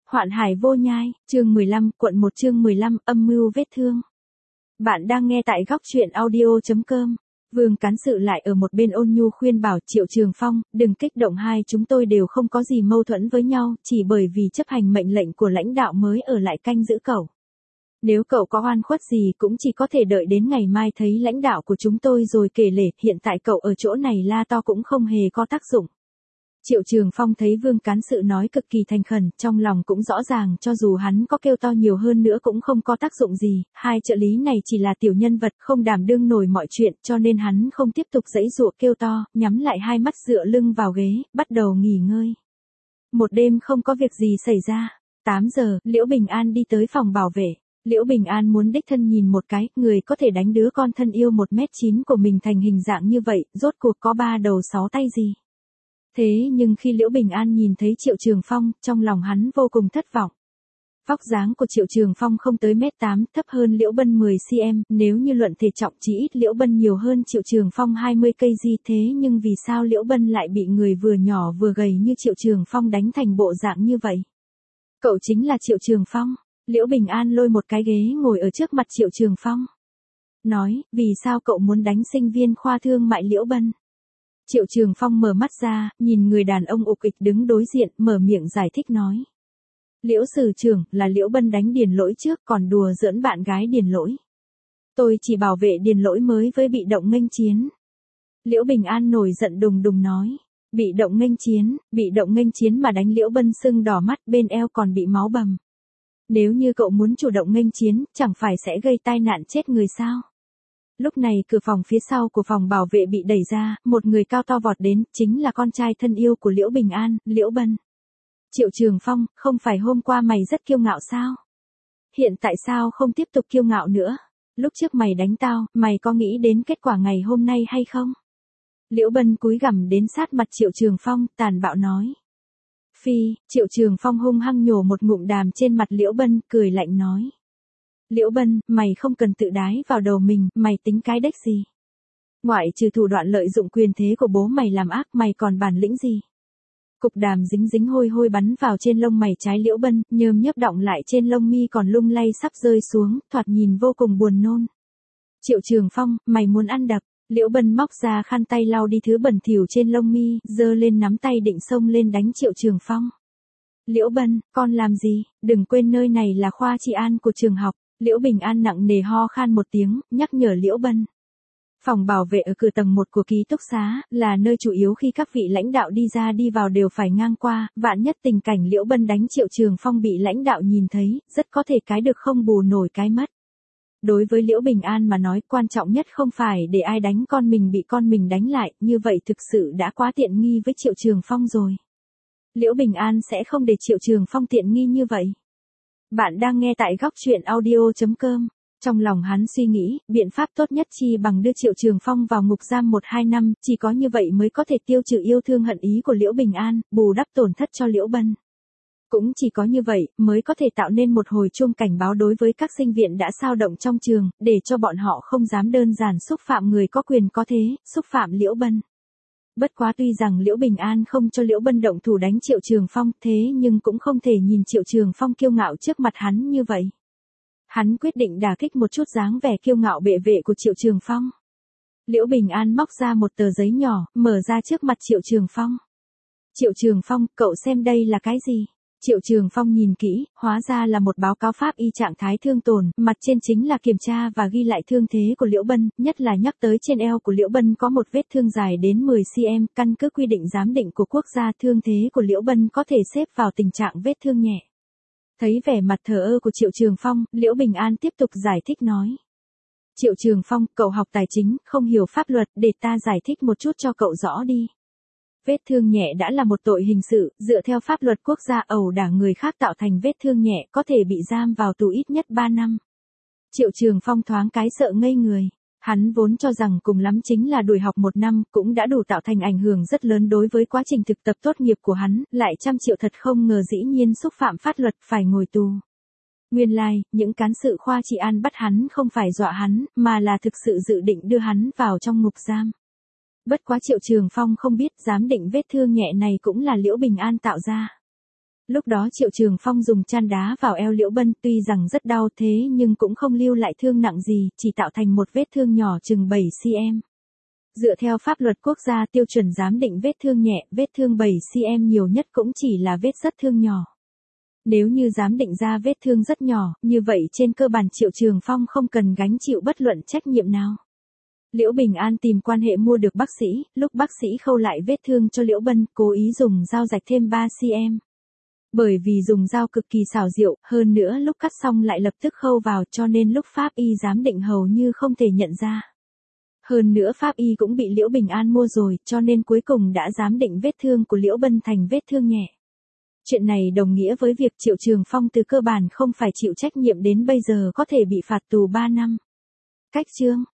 Hoạn hải vô nhai, chương 15, quận 1 chương 15, âm mưu vết thương. Bạn đang nghe tại góc truyện audio.com. Vương cán sự lại ở một bên ôn nhu khuyên bảo Triệu Trường Phong, đừng kích động, hai chúng tôi đều không có gì mâu thuẫn với nhau, chỉ bởi vì chấp hành mệnh lệnh của lãnh đạo mới ở lại canh giữ cậu. Nếu cậu có oan khuất gì cũng chỉ có thể đợi đến ngày mai thấy lãnh đạo của chúng tôi rồi kể lể, hiện tại cậu ở chỗ này la to cũng không hề có tác dụng. Triệu Trường Phong thấy Vương cán sự nói cực kỳ thành khẩn, trong lòng cũng rõ ràng cho dù hắn có kêu to nhiều hơn nữa cũng không có tác dụng gì, hai trợ lý này chỉ là tiểu nhân vật không đảm đương nổi mọi chuyện, cho nên hắn không tiếp tục giãy giụa kêu to, nhắm lại hai mắt dựa lưng vào ghế, bắt đầu nghỉ ngơi. Một đêm không có việc gì xảy ra. 8 giờ, Liễu Bình An đi tới phòng bảo vệ. Liễu Bình An muốn đích thân nhìn một cái, người có thể đánh đứa con thân yêu 1m9 của mình thành hình dạng như vậy, rốt cuộc có 3 đầu 6 tay gì. Thế nhưng khi Liễu Bình An nhìn thấy Triệu Trường Phong, trong lòng hắn vô cùng thất vọng. Vóc dáng của Triệu Trường Phong không tới 1m8, thấp hơn Liễu Bân 10cm, nếu như luận thể trọng chỉ ít Liễu Bân nhiều hơn Triệu Trường Phong 20kg, thế nhưng vì sao Liễu Bân lại bị người vừa nhỏ vừa gầy như Triệu Trường Phong đánh thành bộ dạng như vậy? Cậu chính là Triệu Trường Phong. Liễu Bình An lôi một cái ghế ngồi ở trước mặt Triệu Trường Phong. Nói, vì sao cậu muốn đánh sinh viên khoa thương mại Liễu Bân? Triệu Trường Phong mở mắt ra, nhìn người đàn ông ục ịch đứng đối diện, mở miệng giải thích nói. Liễu Sử trưởng, là Liễu Bân đánh Điền Lỗi trước còn đùa giỡn bạn gái Điền Lỗi. Tôi chỉ bảo vệ Điền Lỗi mới với bị động nghênh chiến. Liễu Bình An nổi giận đùng đùng nói. Bị động nghênh chiến mà đánh Liễu Bân sưng đỏ mắt, bên eo còn bị máu bầm. Nếu như cậu muốn chủ động nghênh chiến, chẳng phải sẽ gây tai nạn chết người sao? Lúc này cửa phòng phía sau của phòng bảo vệ bị đẩy ra, một người cao to vọt đến, chính là con trai thân yêu của Liễu Bình An, Liễu Bân. Triệu Trường Phong, không phải hôm qua mày rất kiêu ngạo sao? Hiện tại sao không tiếp tục kiêu ngạo nữa? Lúc trước mày đánh tao, mày có nghĩ đến kết quả ngày hôm nay hay không? Liễu Bân cúi gằm đến sát mặt Triệu Trường Phong, tàn bạo nói. Phi, Triệu Trường Phong hung hăng nhổ một ngụm đàm trên mặt Liễu Bân, cười lạnh nói. Liễu Bân, mày không cần tự đái vào đầu mình, mày tính cái đếch gì? Ngoại trừ thủ đoạn lợi dụng quyền thế của bố mày làm ác, mày còn bản lĩnh gì? Cục đàm dính dính hôi hôi bắn vào trên lông mày trái Liễu Bân, nhớm nhớp đọng lại trên lông mi còn lung lay sắp rơi xuống, thoạt nhìn vô cùng buồn nôn. Triệu Trường Phong, mày muốn ăn đập? Liễu Bân móc ra khăn tay lau đi thứ bẩn thỉu trên lông mi, giơ lên nắm tay định xông lên đánh Triệu Trường Phong. Liễu Bân, con làm gì? Đừng quên nơi này là khoa trị an của trường học. Liễu Bình An nặng nề ho khan một tiếng, nhắc nhở Liễu Bân. Phòng bảo vệ ở cửa tầng 1 của ký túc xá, là nơi chủ yếu khi các vị lãnh đạo đi ra đi vào đều phải ngang qua, vạn nhất tình cảnh Liễu Bân đánh Triệu Trường Phong bị lãnh đạo nhìn thấy, rất có thể cái được không bù nổi cái mất. Đối với Liễu Bình An mà nói, quan trọng nhất không phải để ai đánh con mình bị con mình đánh lại, như vậy thực sự đã quá tiện nghi với Triệu Trường Phong rồi. Liễu Bình An sẽ không để Triệu Trường Phong tiện nghi như vậy. Bạn đang nghe tại góc truyện audio.com. Trong lòng hắn suy nghĩ, biện pháp tốt nhất chi bằng đưa Triệu Trường Phong vào ngục giam 1-2 năm, chỉ có như vậy mới có thể tiêu trừ yêu thương hận ý của Liễu Bình An, bù đắp tổn thất cho Liễu Bân. Cũng chỉ có như vậy, mới có thể tạo nên một hồi chuông cảnh báo đối với các sinh viên đã xao động trong trường, để cho bọn họ không dám đơn giản xúc phạm người có quyền có thế, xúc phạm Liễu Bân. Bất quá tuy rằng Liễu Bình An không cho Liễu Bân động thủ đánh Triệu Trường Phong, thế nhưng cũng không thể nhìn Triệu Trường Phong kiêu ngạo trước mặt hắn như vậy. Hắn quyết định đả kích một chút dáng vẻ kiêu ngạo bệ vệ của Triệu Trường Phong. Liễu Bình An móc ra một tờ giấy nhỏ, mở ra trước mặt Triệu Trường Phong. Triệu Trường Phong, cậu xem đây là cái gì? Triệu Trường Phong nhìn kỹ, hóa ra là một báo cáo pháp y trạng thái thương tổn, mặt trên chính là kiểm tra và ghi lại thương thế của Liễu Bân, nhất là nhắc tới trên eo của Liễu Bân có một vết thương dài đến 10cm, căn cứ quy định giám định của quốc gia, thương thế của Liễu Bân có thể xếp vào tình trạng vết thương nhẹ. Thấy vẻ mặt thờ ơ của Triệu Trường Phong, Liễu Bình An tiếp tục giải thích nói. Triệu Trường Phong, cậu học tài chính, không hiểu pháp luật, để ta giải thích một chút cho cậu rõ đi. Vết thương nhẹ đã là một tội hình sự, dựa theo pháp luật quốc gia, ẩu đả người khác tạo thành vết thương nhẹ có thể bị giam vào tù ít nhất 3 năm. Triệu Trường Phong thoáng cái sợ ngây người. Hắn vốn cho rằng cùng lắm chính là đuổi học 1 năm, cũng đã đủ tạo thành ảnh hưởng rất lớn đối với quá trình thực tập tốt nghiệp của hắn, lại 100 triệu thật không ngờ dĩ nhiên xúc phạm pháp luật phải ngồi tù. Nguyên lai, những cán sự khoa trị an bắt hắn không phải dọa hắn, mà là thực sự dự định đưa hắn vào trong ngục giam. Bất quá Triệu Trường Phong không biết giám định vết thương nhẹ này cũng là Liễu Bình An tạo ra. Lúc đó Triệu Trường Phong dùng chan đá vào eo Liễu Bân, tuy rằng rất đau thế nhưng cũng không lưu lại thương nặng gì, chỉ tạo thành một vết thương nhỏ chừng 7 cm. Dựa theo pháp luật quốc gia tiêu chuẩn giám định vết thương nhẹ, vết thương 7 cm nhiều nhất cũng chỉ là vết rất thương nhỏ. Nếu như giám định ra vết thương rất nhỏ, như vậy trên cơ bản Triệu Trường Phong không cần gánh chịu bất luận trách nhiệm nào. Liễu Bình An tìm quan hệ mua được bác sĩ, lúc bác sĩ khâu lại vết thương cho Liễu Bân, cố ý dùng dao rạch thêm 3 cm. Bởi vì dùng dao cực kỳ xảo diệu, hơn nữa lúc cắt xong lại lập tức khâu vào cho nên lúc pháp y giám định hầu như không thể nhận ra. Hơn nữa pháp y cũng bị Liễu Bình An mua rồi cho nên cuối cùng đã giám định vết thương của Liễu Bân thành vết thương nhẹ. Chuyện này đồng nghĩa với việc Triệu Trường Phong từ cơ bản không phải chịu trách nhiệm đến bây giờ có thể bị phạt tù 3 năm. Cách chương